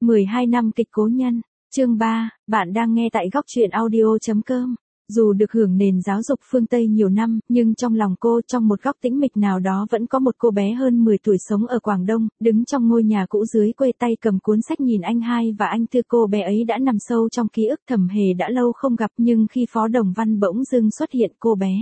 12 năm kịch Cố Nhân, chương 3, bạn đang nghe tại góc truyện audio.com. Dù được hưởng nền giáo dục phương Tây nhiều năm, nhưng trong lòng cô, trong một góc tĩnh mịch nào đó vẫn có một cô bé hơn 10 tuổi sống ở Quảng Đông, đứng trong ngôi nhà cũ dưới quê, tay cầm cuốn sách nhìn anh hai và anh Tư. Cô bé ấy đã nằm sâu trong ký ức Thẩm Hề đã lâu không gặp, nhưng khi Phó Đồng Văn bỗng dưng xuất hiện, cô bé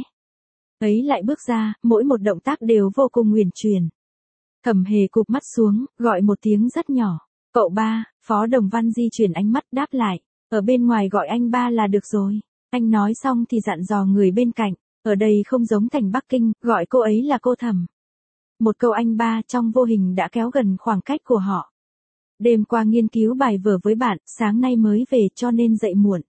ấy lại bước ra, mỗi một động tác đều vô cùng uyển chuyển. Thẩm Hề cụp mắt xuống, gọi một tiếng rất nhỏ. Cậu ba. Phó Đồng Văn di chuyển ánh mắt đáp lại. Ở bên ngoài gọi anh ba là được rồi. Anh nói xong thì dặn dò người bên cạnh. Ở đây không giống thành Bắc Kinh, gọi cô ấy là cô Thẩm. Một câu anh ba trong vô hình đã kéo gần khoảng cách của họ. Đêm qua nghiên cứu bài vở với bạn, sáng nay mới về cho nên dậy muộn.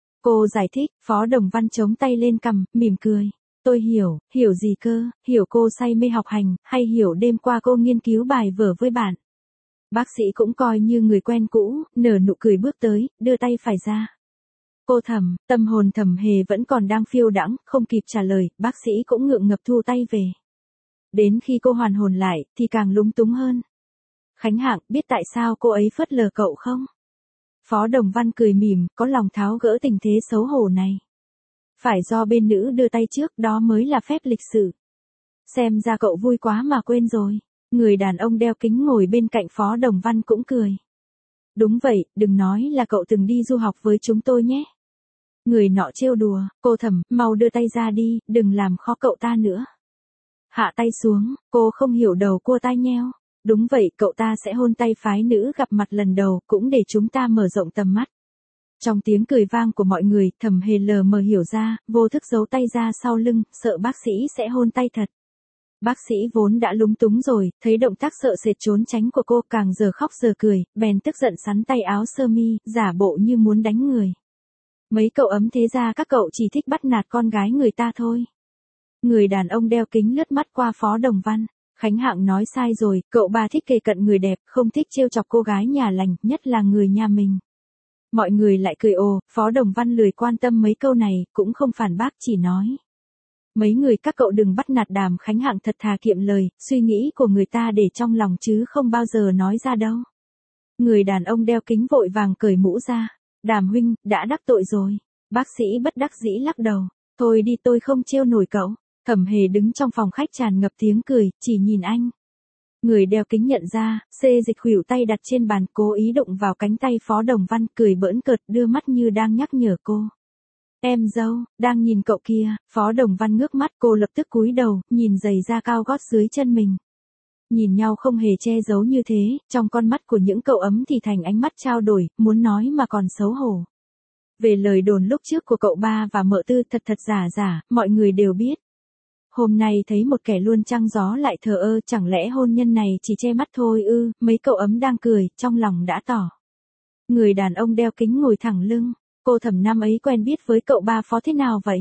Cô giải thích. Phó Đồng Văn chống tay lên cằm, mỉm cười. Tôi hiểu gì cơ, hiểu cô say mê học hành, hay hiểu đêm qua cô nghiên cứu bài vở với bạn. Bác sĩ cũng coi như người quen cũ, nở nụ cười bước tới, đưa tay phải ra. Cô Thẩm, tâm hồn Thẩm Hề vẫn còn đang phiêu đãng, không kịp trả lời, bác sĩ cũng ngượng ngập thu tay về. Đến khi cô hoàn hồn lại, thì càng lúng túng hơn. Khánh Hạng, biết tại sao cô ấy phớt lờ cậu không? Phó Đồng Văn cười mỉm, có lòng tháo gỡ tình thế xấu hổ này. Phải do bên nữ đưa tay trước, đó mới là phép lịch sự. Xem ra cậu vui quá mà quên rồi. Người đàn ông đeo kính ngồi bên cạnh Phó Đồng Văn cũng cười. Đúng vậy, đừng nói là cậu từng đi du học với chúng tôi nhé. Người nọ trêu đùa. Cô Thẩm, mau đưa tay ra đi, đừng làm khó cậu ta nữa. Hạ tay xuống, cô không hiểu, đầu cua tai nheo. Đúng vậy, cậu ta sẽ hôn tay phái nữ gặp mặt lần đầu, cũng để chúng ta mở rộng tầm mắt. Trong tiếng cười vang của mọi người, Thẩm Hề lờ mờ hiểu ra, vô thức giấu tay ra sau lưng, sợ bác sĩ sẽ hôn tay thật. Bác sĩ vốn đã lúng túng rồi, thấy động tác sợ sệt trốn tránh của cô, càng giờ khóc giờ cười, bèn tức giận sắn tay áo sơ mi, giả bộ như muốn đánh người. Mấy cậu ấm thế ra các cậu chỉ thích bắt nạt con gái người ta thôi. Người đàn ông đeo kính lướt mắt qua Phó Đồng Văn. Khánh Hạng nói sai rồi, cậu ba thích kề cận người đẹp, không thích trêu chọc cô gái nhà lành, nhất là người nhà mình. Mọi người lại cười ồ. Phó Đồng Văn lười quan tâm mấy câu này, cũng không phản bác, chỉ nói. Mấy người các cậu đừng bắt nạt Đàm Khánh Hạng thật thà kiệm lời, suy nghĩ của người ta để trong lòng chứ không bao giờ nói ra đâu. Người đàn ông đeo kính vội vàng cởi mũ ra. Đàm huynh, đã đắc tội rồi. Bác sĩ bất đắc dĩ lắc đầu. Thôi đi, tôi không trêu nổi cậu. Thẩm Hề đứng trong phòng khách tràn ngập tiếng cười, chỉ nhìn anh. Người đeo kính nhận ra, xê dịch khuỷu tay đặt trên bàn, cố ý đụng vào cánh tay Phó Đồng Văn, cười bỡn cợt, đưa mắt như đang nhắc nhở cô. Em dâu, đang nhìn cậu kia. Phó Đồng Văn ngước mắt, cô lập tức cúi đầu, nhìn giày da cao gót dưới chân mình. Nhìn nhau không hề che giấu như thế, trong con mắt của những cậu ấm thì thành ánh mắt trao đổi, muốn nói mà còn xấu hổ. Về lời đồn lúc trước của cậu ba và mợ Tư, thật giả, mọi người đều biết. Hôm nay thấy một kẻ luôn trăng gió lại thờ ơ, chẳng lẽ hôn nhân này chỉ che mắt thôi ư? Mấy cậu ấm đang cười, trong lòng đã tỏ. Người đàn ông đeo kính ngồi thẳng lưng. Cô Thẩm năm ấy quen biết với cậu ba Phó thế nào vậy?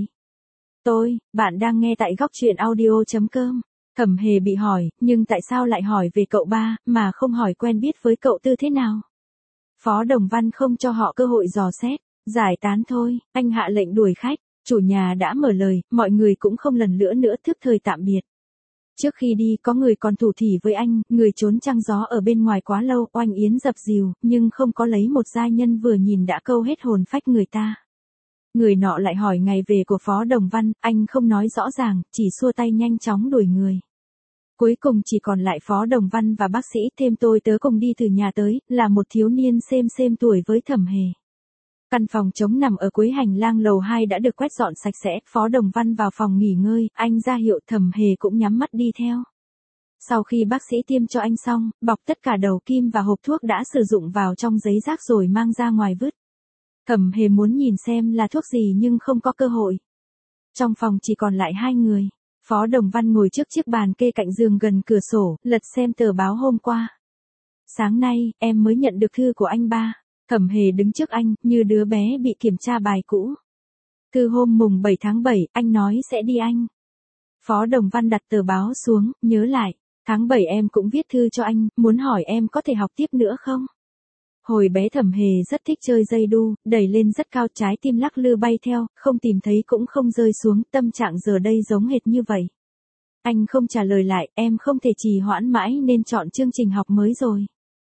Bạn đang nghe tại góc truyện audio.com. Thẩm Hề bị hỏi, nhưng tại sao lại hỏi về cậu ba, mà không hỏi quen biết với cậu Tư thế nào? Phó Đồng Văn không cho họ cơ hội dò xét. Giải tán thôi, anh hạ lệnh đuổi khách. Chủ nhà đã mở lời, mọi người cũng không lần nữa thức thời tạm biệt. Trước khi đi, có người còn thủ thỉ với anh, người trốn trăng gió ở bên ngoài quá lâu, oanh yến dập dìu, nhưng không có lấy một giai nhân vừa nhìn đã câu hết hồn phách người ta. Người nọ lại hỏi ngày về của Phó Đồng Văn, anh không nói rõ ràng, chỉ xua tay nhanh chóng đuổi người. Cuối cùng chỉ còn lại Phó Đồng Văn và bác sĩ, thêm tôi tớ cùng đi từ nhà tới, là một thiếu niên xem tuổi với Thẩm Hề. Căn phòng trống nằm ở cuối hành lang lầu 2 đã được quét dọn sạch sẽ, Phó Đồng Văn vào phòng nghỉ ngơi, anh ra hiệu, Thẩm Hề cũng nhắm mắt đi theo. Sau khi bác sĩ tiêm cho anh xong, bọc tất cả đầu kim và hộp thuốc đã sử dụng vào trong giấy rác rồi mang ra ngoài vứt. Thẩm Hề muốn nhìn xem là thuốc gì nhưng không có cơ hội. Trong phòng chỉ còn lại hai người. Phó Đồng Văn ngồi trước chiếc bàn kê cạnh giường gần cửa sổ, lật xem tờ báo hôm qua. Sáng nay, em mới nhận được thư của anh ba. Thẩm Hề đứng trước anh, như đứa bé bị kiểm tra bài cũ. Thư hôm mùng 7 tháng 7, anh nói sẽ đi Anh. Phó Đồng Văn đặt tờ báo xuống, nhớ lại. Tháng 7 em cũng viết thư cho anh, muốn hỏi em có thể học tiếp nữa không? Hồi bé Thẩm Hề rất thích chơi dây đu, đẩy lên rất cao, trái tim lắc lư bay theo, không tìm thấy cũng không rơi xuống, tâm trạng giờ đây giống hệt như vậy. Anh không trả lời lại, em không thể trì hoãn mãi nên chọn chương trình học mới rồi.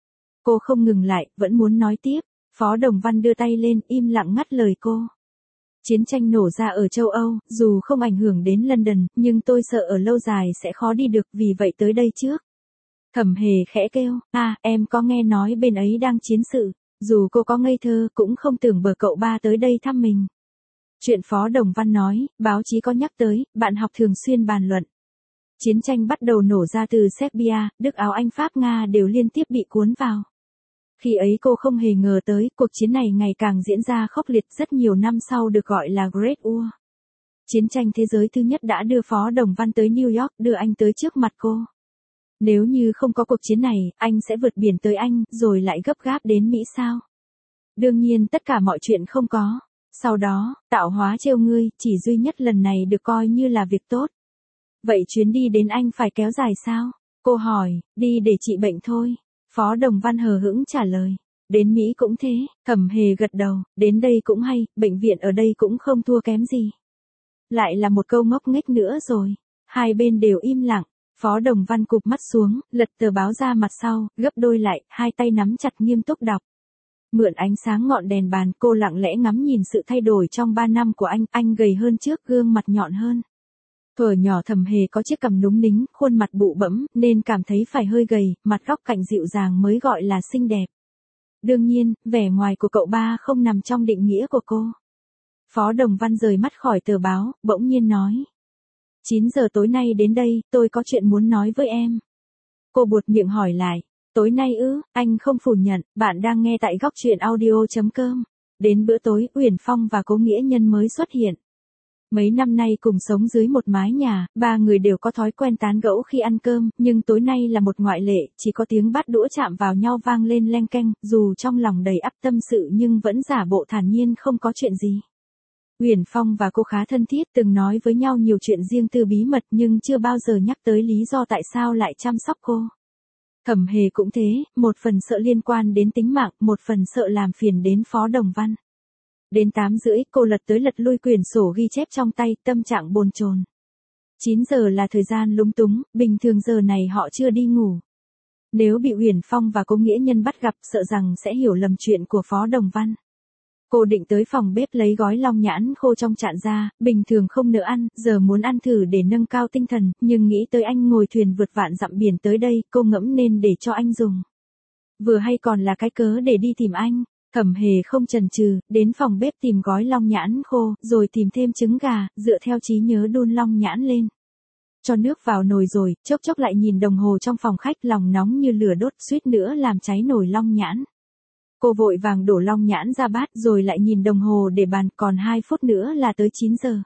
Cô không ngừng lại, vẫn muốn nói tiếp. Phó Đồng Văn đưa tay lên, im lặng ngắt lời cô. Chiến tranh nổ ra ở châu Âu, dù không ảnh hưởng đến London, nhưng tôi sợ ở lâu dài sẽ khó đi được, vì vậy tới đây trước. Thẩm Hề khẽ kêu, em có nghe nói bên ấy đang chiến sự. Dù cô có ngây thơ, cũng không tưởng bờ cậu ba tới đây thăm mình. Chuyện Phó Đồng Văn nói, báo chí có nhắc tới, bạn học thường xuyên bàn luận. Chiến tranh bắt đầu nổ ra từ Serbia, Đức, Áo, Anh, Pháp, Nga đều liên tiếp bị cuốn vào. Khi ấy cô không hề ngờ tới, cuộc chiến này ngày càng diễn ra khốc liệt, rất nhiều năm sau được gọi là Great War. Chiến tranh thế giới thứ nhất đã đưa Phó Đồng Văn tới New York, đưa anh tới trước mặt cô. Nếu như không có cuộc chiến này, anh sẽ vượt biển tới Anh, rồi lại gấp gáp đến Mỹ sao? Đương nhiên tất cả mọi chuyện không có. Sau đó, tạo hóa trêu ngươi, chỉ duy nhất lần này được coi như là việc tốt. Vậy chuyến đi đến Anh phải kéo dài sao? Cô hỏi, đi để trị bệnh thôi. Phó Đồng Văn hờ hững trả lời. Đến Mỹ cũng thế, Thẩm Hề gật đầu, đến đây cũng hay, bệnh viện ở đây cũng không thua kém gì. Lại là một câu ngốc nghếch nữa rồi. Hai bên đều im lặng. Phó Đồng Văn cụp mắt xuống, lật tờ báo ra mặt sau, gấp đôi lại, hai tay nắm chặt nghiêm túc đọc. Mượn ánh sáng ngọn đèn bàn, cô lặng lẽ ngắm nhìn sự thay đổi trong 3 năm của anh gầy hơn trước, gương mặt nhọn hơn. Thuở nhỏ Thẩm Hề có chiếc cằm núng nính, khuôn mặt bụ bẫm, nên cảm thấy phải hơi gầy, mặt góc cạnh dịu dàng mới gọi là xinh đẹp. Đương nhiên, vẻ ngoài của cậu ba không nằm trong định nghĩa của cô. Phó Đồng Văn rời mắt khỏi tờ báo, bỗng nhiên nói. 9 giờ tối nay đến đây, tôi có chuyện muốn nói với em. Cô buột miệng hỏi lại. Tối nay ư? Anh không phủ nhận, bạn đang nghe tại góc truyện audio.com. Đến bữa tối, Uyển Phong và Cố Nghĩa Nhân mới xuất hiện. Mấy năm nay cùng sống dưới một mái nhà, ba người đều có thói quen tán gẫu khi ăn cơm, nhưng tối nay là một ngoại lệ, chỉ có tiếng bát đũa chạm vào nhau vang lên leng keng, dù trong lòng đầy ắp tâm sự nhưng vẫn giả bộ thản nhiên không có chuyện gì. Uyển Phong và cô khá thân thiết, từng nói với nhau nhiều chuyện riêng tư bí mật nhưng chưa bao giờ nhắc tới lý do tại sao lại chăm sóc cô. Thẩm Hề cũng thế, một phần sợ liên quan đến tính mạng, một phần sợ làm phiền đến Phó Đồng Văn. Đến 8 rưỡi, cô lật tới lật lui quyển sổ ghi chép trong tay, tâm trạng bồn chồn. 9 giờ là thời gian lúng túng, bình thường giờ này họ chưa đi ngủ. Nếu bị Uyển Phong và Cố Nghĩa Nhân bắt gặp, sợ rằng sẽ hiểu lầm chuyện của Phó Đồng Văn. Cô định tới phòng bếp lấy gói long nhãn khô trong chạn ra, bình thường không nỡ ăn, giờ muốn ăn thử để nâng cao tinh thần, nhưng nghĩ tới anh ngồi thuyền vượt vạn dặm biển tới đây, cô ngẫm nên để cho anh dùng. Vừa hay còn là cái cớ để đi tìm anh. Thẩm Hề không chần chừ, đến phòng bếp tìm gói long nhãn khô, rồi tìm thêm trứng gà, dựa theo trí nhớ đun long nhãn lên. Cho nước vào nồi rồi, chốc chốc lại nhìn đồng hồ trong phòng khách, lòng nóng như lửa đốt, suýt nữa làm cháy nồi long nhãn. Cô vội vàng đổ long nhãn ra bát rồi lại nhìn đồng hồ để bàn, còn 2 phút nữa là tới 9 giờ.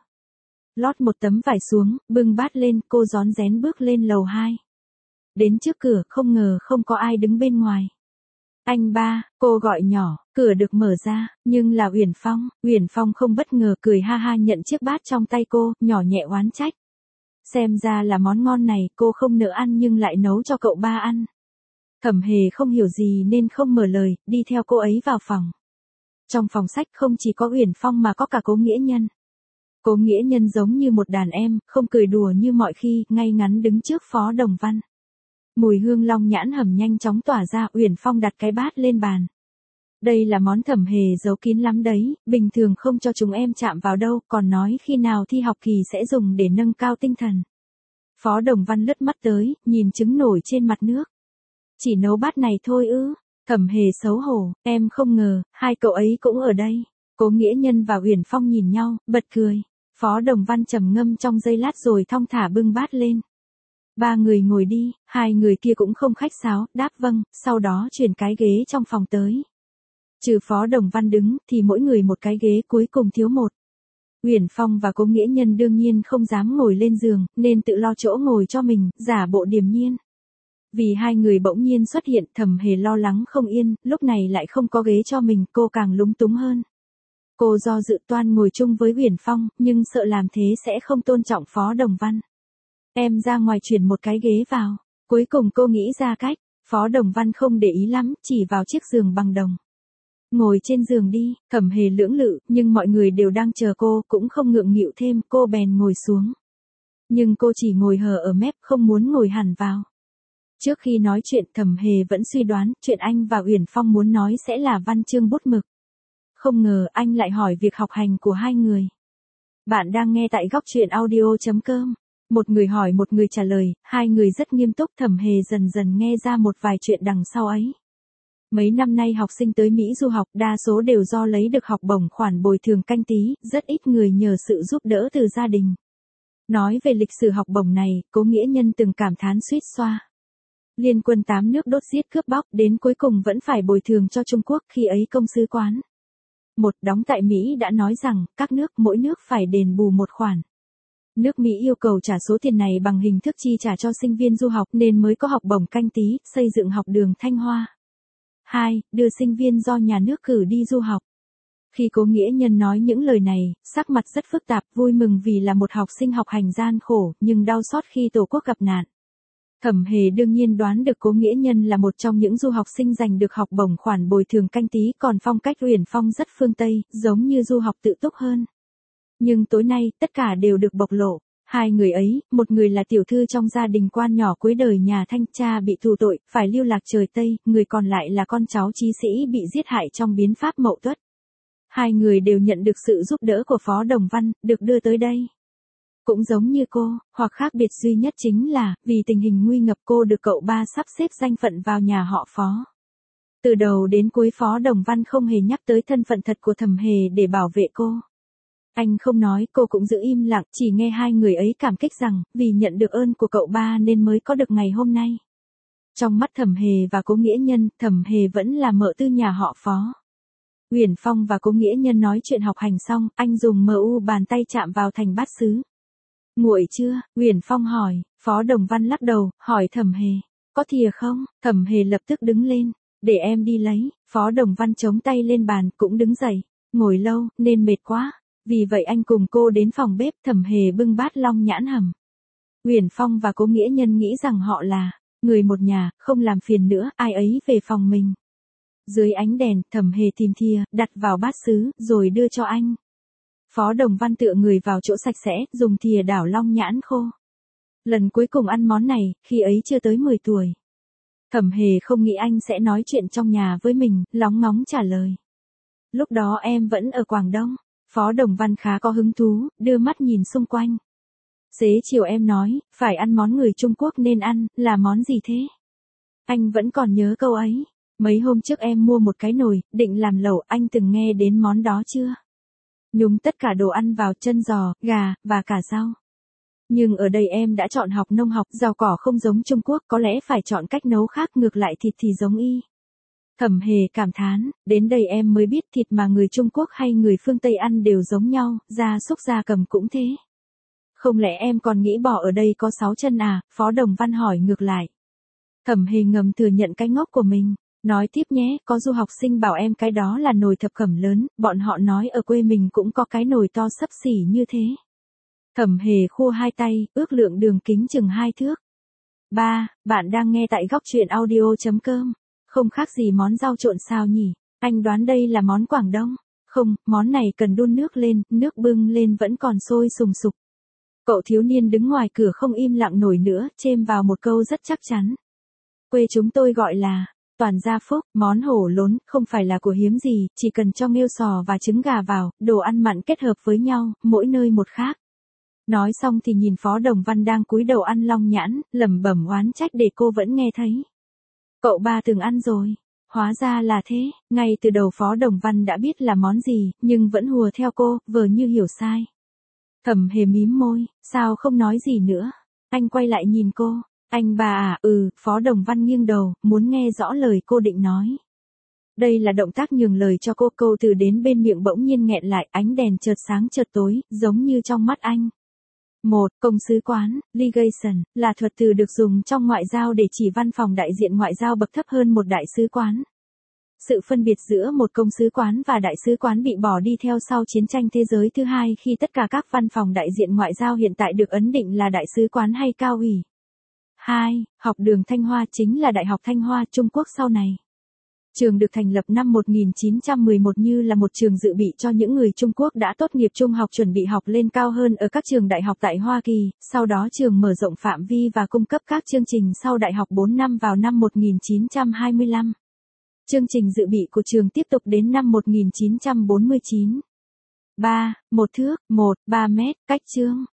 Lót một tấm vải xuống, bưng bát lên, cô rón rén bước lên lầu 2. Đến trước cửa, không ngờ không có ai đứng bên ngoài. Anh ba, cô gọi nhỏ, cửa được mở ra, nhưng là Uyển Phong. Uyển Phong không bất ngờ, cười ha ha nhận chiếc bát trong tay cô, nhỏ nhẹ oán trách. Xem ra là món ngon này, cô không nỡ ăn nhưng lại nấu cho cậu ba ăn. Thẩm Hề không hiểu gì nên không mở lời, đi theo cô ấy vào phòng. Trong phòng sách không chỉ có Uyển Phong mà có cả Cố Nghĩa Nhân. Cố Nghĩa Nhân giống như một đàn em, không cười đùa như mọi khi, ngay ngắn đứng trước Phó Đồng Văn. Mùi hương long nhãn hầm nhanh chóng tỏa ra, Uyển Phong đặt cái bát lên bàn. Đây là món Thẩm Hề giấu kín lắm đấy, bình thường không cho chúng em chạm vào đâu, còn nói khi nào thi học kỳ sẽ dùng để nâng cao tinh thần. Phó Đồng Văn lướt mắt tới, nhìn trứng nổi trên mặt nước. Chỉ nấu bát này thôi ư? Thẩm Hề xấu hổ, em không ngờ, hai cậu ấy cũng ở đây. Cố Nghĩa Nhân và Uyển Phong nhìn nhau, bật cười. Phó Đồng Văn trầm ngâm trong giây lát rồi thong thả bưng bát lên. 3 người ngồi đi, 2 người kia cũng không khách sáo, đáp vâng, sau đó chuyển cái ghế trong phòng tới. Trừ Phó Đồng Văn đứng, thì mỗi người một cái ghế, cuối cùng thiếu một. Uyển Phong và Cố Nghĩa Nhân đương nhiên không dám ngồi lên giường, nên tự lo chỗ ngồi cho mình, giả bộ điềm nhiên. Vì hai người bỗng nhiên xuất hiện, Thẩm Hề lo lắng không yên, lúc này lại không có ghế cho mình, cô càng lúng túng hơn. Cô do dự toan ngồi chung với Uyển Phong, nhưng sợ làm thế sẽ không tôn trọng Phó Đồng Văn. Em ra ngoài chuyển một cái ghế vào. Cuối cùng cô nghĩ ra cách. Phó Đồng Văn không để ý lắm, chỉ vào chiếc giường bằng đồng. Ngồi trên giường đi. Thẩm Hề lưỡng lự, nhưng mọi người đều đang chờ cô, cũng không ngượng nghịu thêm, cô bèn ngồi xuống. Nhưng cô chỉ ngồi hờ ở mép, không muốn ngồi hẳn vào. Trước khi nói chuyện Thẩm Hề vẫn suy đoán chuyện anh và Uyển Phong muốn nói sẽ là văn chương bút mực. Không ngờ anh lại hỏi việc học hành của hai người. Bạn đang nghe tại góc truyện audio.com. Một người hỏi một người trả lời, hai người rất nghiêm túc. Thẩm Hề dần dần nghe ra một vài chuyện đằng sau ấy. Mấy năm nay học sinh tới Mỹ du học đa số đều do lấy được học bổng khoản bồi thường canh tí, rất ít người nhờ sự giúp đỡ từ gia đình. Nói về lịch sử học bổng này, Cố Nghĩa Nhân từng cảm thán suýt xoa. Liên quân 8 nước đốt giết cướp bóc đến cuối cùng vẫn phải bồi thường cho Trung Quốc, khi ấy công sứ quán đóng tại Mỹ đã nói rằng các nước mỗi nước phải đền bù một khoản. Nước Mỹ yêu cầu trả số tiền này bằng hình thức chi trả cho sinh viên du học nên mới có học bổng canh tí, xây dựng học đường Thanh Hoa. 2. Đưa sinh viên do nhà nước cử đi du học. Khi Cố Nghĩa Nhân nói những lời này, sắc mặt rất phức tạp, vui mừng vì là một học sinh học hành gian khổ, nhưng đau xót khi Tổ quốc gặp nạn. Thẩm Hề đương nhiên đoán được Cố Nghĩa Nhân là một trong những du học sinh giành được học bổng khoản bồi thường canh tí, còn phong cách Uyển Phong rất phương Tây, giống như du học tự túc hơn. Nhưng tối nay, tất cả đều được bộc lộ. Hai người ấy, một người là tiểu thư trong gia đình quan nhỏ cuối đời nhà Thanh, cha bị tù tội, phải lưu lạc trời Tây, người còn lại là con cháu chí sĩ bị giết hại trong biến pháp Mậu Tuất. Hai người đều nhận được sự giúp đỡ của Phó Đồng Văn, được đưa tới đây. Cũng giống như cô, hoặc khác biệt duy nhất chính là, vì tình hình nguy ngập cô được cậu ba sắp xếp danh phận vào nhà họ Phó. Từ đầu đến cuối Phó Đồng Văn không hề nhắc tới thân phận thật của Thẩm Hề để bảo vệ cô. Anh không nói, cô cũng giữ im lặng, chỉ nghe hai người ấy cảm kích rằng, vì nhận được ơn của cậu ba nên mới có được ngày hôm nay. Trong mắt Thẩm Hề và Cố Nghĩa Nhân, Thẩm Hề vẫn là mợ tư nhà họ Phó. Uyển Phong và Cố Nghĩa Nhân nói chuyện học hành xong, anh dùng MU bàn tay chạm vào thành bát sứ. Nguội chưa? Uyển Phong hỏi. Phó Đồng Văn lắc đầu, hỏi Thẩm Hề, có thìa không? Thẩm Hề lập tức đứng lên, để em đi lấy. Phó Đồng Văn chống tay lên bàn, cũng đứng dậy, ngồi lâu, nên mệt quá. Vì vậy anh cùng cô đến phòng bếp. Thẩm Hề bưng bát long nhãn hầm. Uyển Phong và Cố Nghĩa Nhân nghĩ rằng họ là người một nhà, không làm phiền nữa, ai ấy về phòng mình. Dưới ánh đèn, Thẩm Hề tìm thìa, đặt vào bát sứ, rồi đưa cho anh. Phó Đồng Văn tựa người vào chỗ sạch sẽ, dùng thìa đảo long nhãn khô. Lần cuối cùng ăn món này, khi ấy chưa tới 10 tuổi. Thẩm Hề không nghĩ anh sẽ nói chuyện trong nhà với mình, lóng ngóng trả lời. Lúc đó em vẫn ở Quảng Đông. Phó Đồng Văn khá có hứng thú, đưa mắt nhìn xung quanh. Xế chiều em nói, phải ăn món người Trung Quốc nên ăn, là món gì thế? Anh vẫn còn nhớ câu ấy. Mấy hôm trước em mua một cái nồi, định làm lẩu, anh từng nghe đến món đó chưa? Nhúng tất cả đồ ăn vào, chân giò, gà, và cả rau. Nhưng ở đây em đã chọn học nông học, rau cỏ không giống Trung Quốc, có lẽ phải chọn cách nấu khác, ngược lại thịt thì giống y. Thẩm Hề cảm thán, đến đây em mới biết thịt mà người Trung Quốc hay người phương Tây ăn đều giống nhau, gia súc gia cầm cũng thế. Không lẽ em còn nghĩ bò ở đây có 6 chân à? Phó Đồng Văn hỏi ngược lại. Thẩm Hề ngầm thừa nhận cái ngốc của mình. Nói tiếp nhé, có du học sinh bảo em cái đó là nồi thập cẩm lớn, bọn họ nói ở quê mình cũng có cái nồi to xấp xỉ như thế. Thẩm Hề khua hai tay, ước lượng đường kính chừng 2 thước. 3. Bạn đang nghe tại góc truyện audio.com. Không khác gì món rau trộn sao nhỉ? Anh đoán đây là món Quảng Đông. Không, món này cần đun nước lên, nước bưng lên vẫn còn sôi sùng sục. Cậu thiếu niên đứng ngoài cửa không im lặng nổi nữa, chêm vào một câu rất chắc chắn. Quê chúng tôi gọi là toàn gia phúc, món hổ lốn, không phải là của hiếm gì, chỉ cần cho nghêu sò và trứng gà vào, đồ ăn mặn kết hợp với nhau, mỗi nơi một khác. Nói xong thì nhìn Phó Đồng Văn đang cúi đầu ăn long nhãn, lẩm bẩm oán trách để cô vẫn nghe thấy. Cậu ba từng ăn rồi. Hóa ra là thế, ngay từ đầu Phó Đồng Văn đã biết là món gì, nhưng vẫn hùa theo cô, vờ như hiểu sai. Thẩm Hề mím môi, sao không nói gì nữa. Anh quay lại nhìn cô. Anh bà à? Phó Đồng Văn nghiêng đầu, muốn nghe rõ lời cô định nói. Đây là động tác nhường lời cho cô, câu từ đến bên miệng bỗng nhiên nghẹn lại, ánh đèn chợt sáng chợt tối, giống như trong mắt anh. 1. Công sứ quán, legation, là thuật từ được dùng trong ngoại giao để chỉ văn phòng đại diện ngoại giao bậc thấp hơn một đại sứ quán. Sự phân biệt giữa một công sứ quán và đại sứ quán bị bỏ đi theo sau chiến tranh thế giới thứ hai, khi tất cả các văn phòng đại diện ngoại giao hiện tại được ấn định là đại sứ quán hay cao ủy. 2. Học đường Thanh Hoa chính là Đại học Thanh Hoa Trung Quốc sau này. Trường được thành lập năm 1911 như là một trường dự bị cho những người Trung Quốc đã tốt nghiệp trung học chuẩn bị học lên cao hơn ở các trường đại học tại Hoa Kỳ, sau đó trường mở rộng phạm vi và cung cấp các chương trình sau đại học 4 năm vào năm 1925. Chương trình dự bị của trường tiếp tục đến năm 1949. 3. 1 thước, 1, 3 mét, cách chương.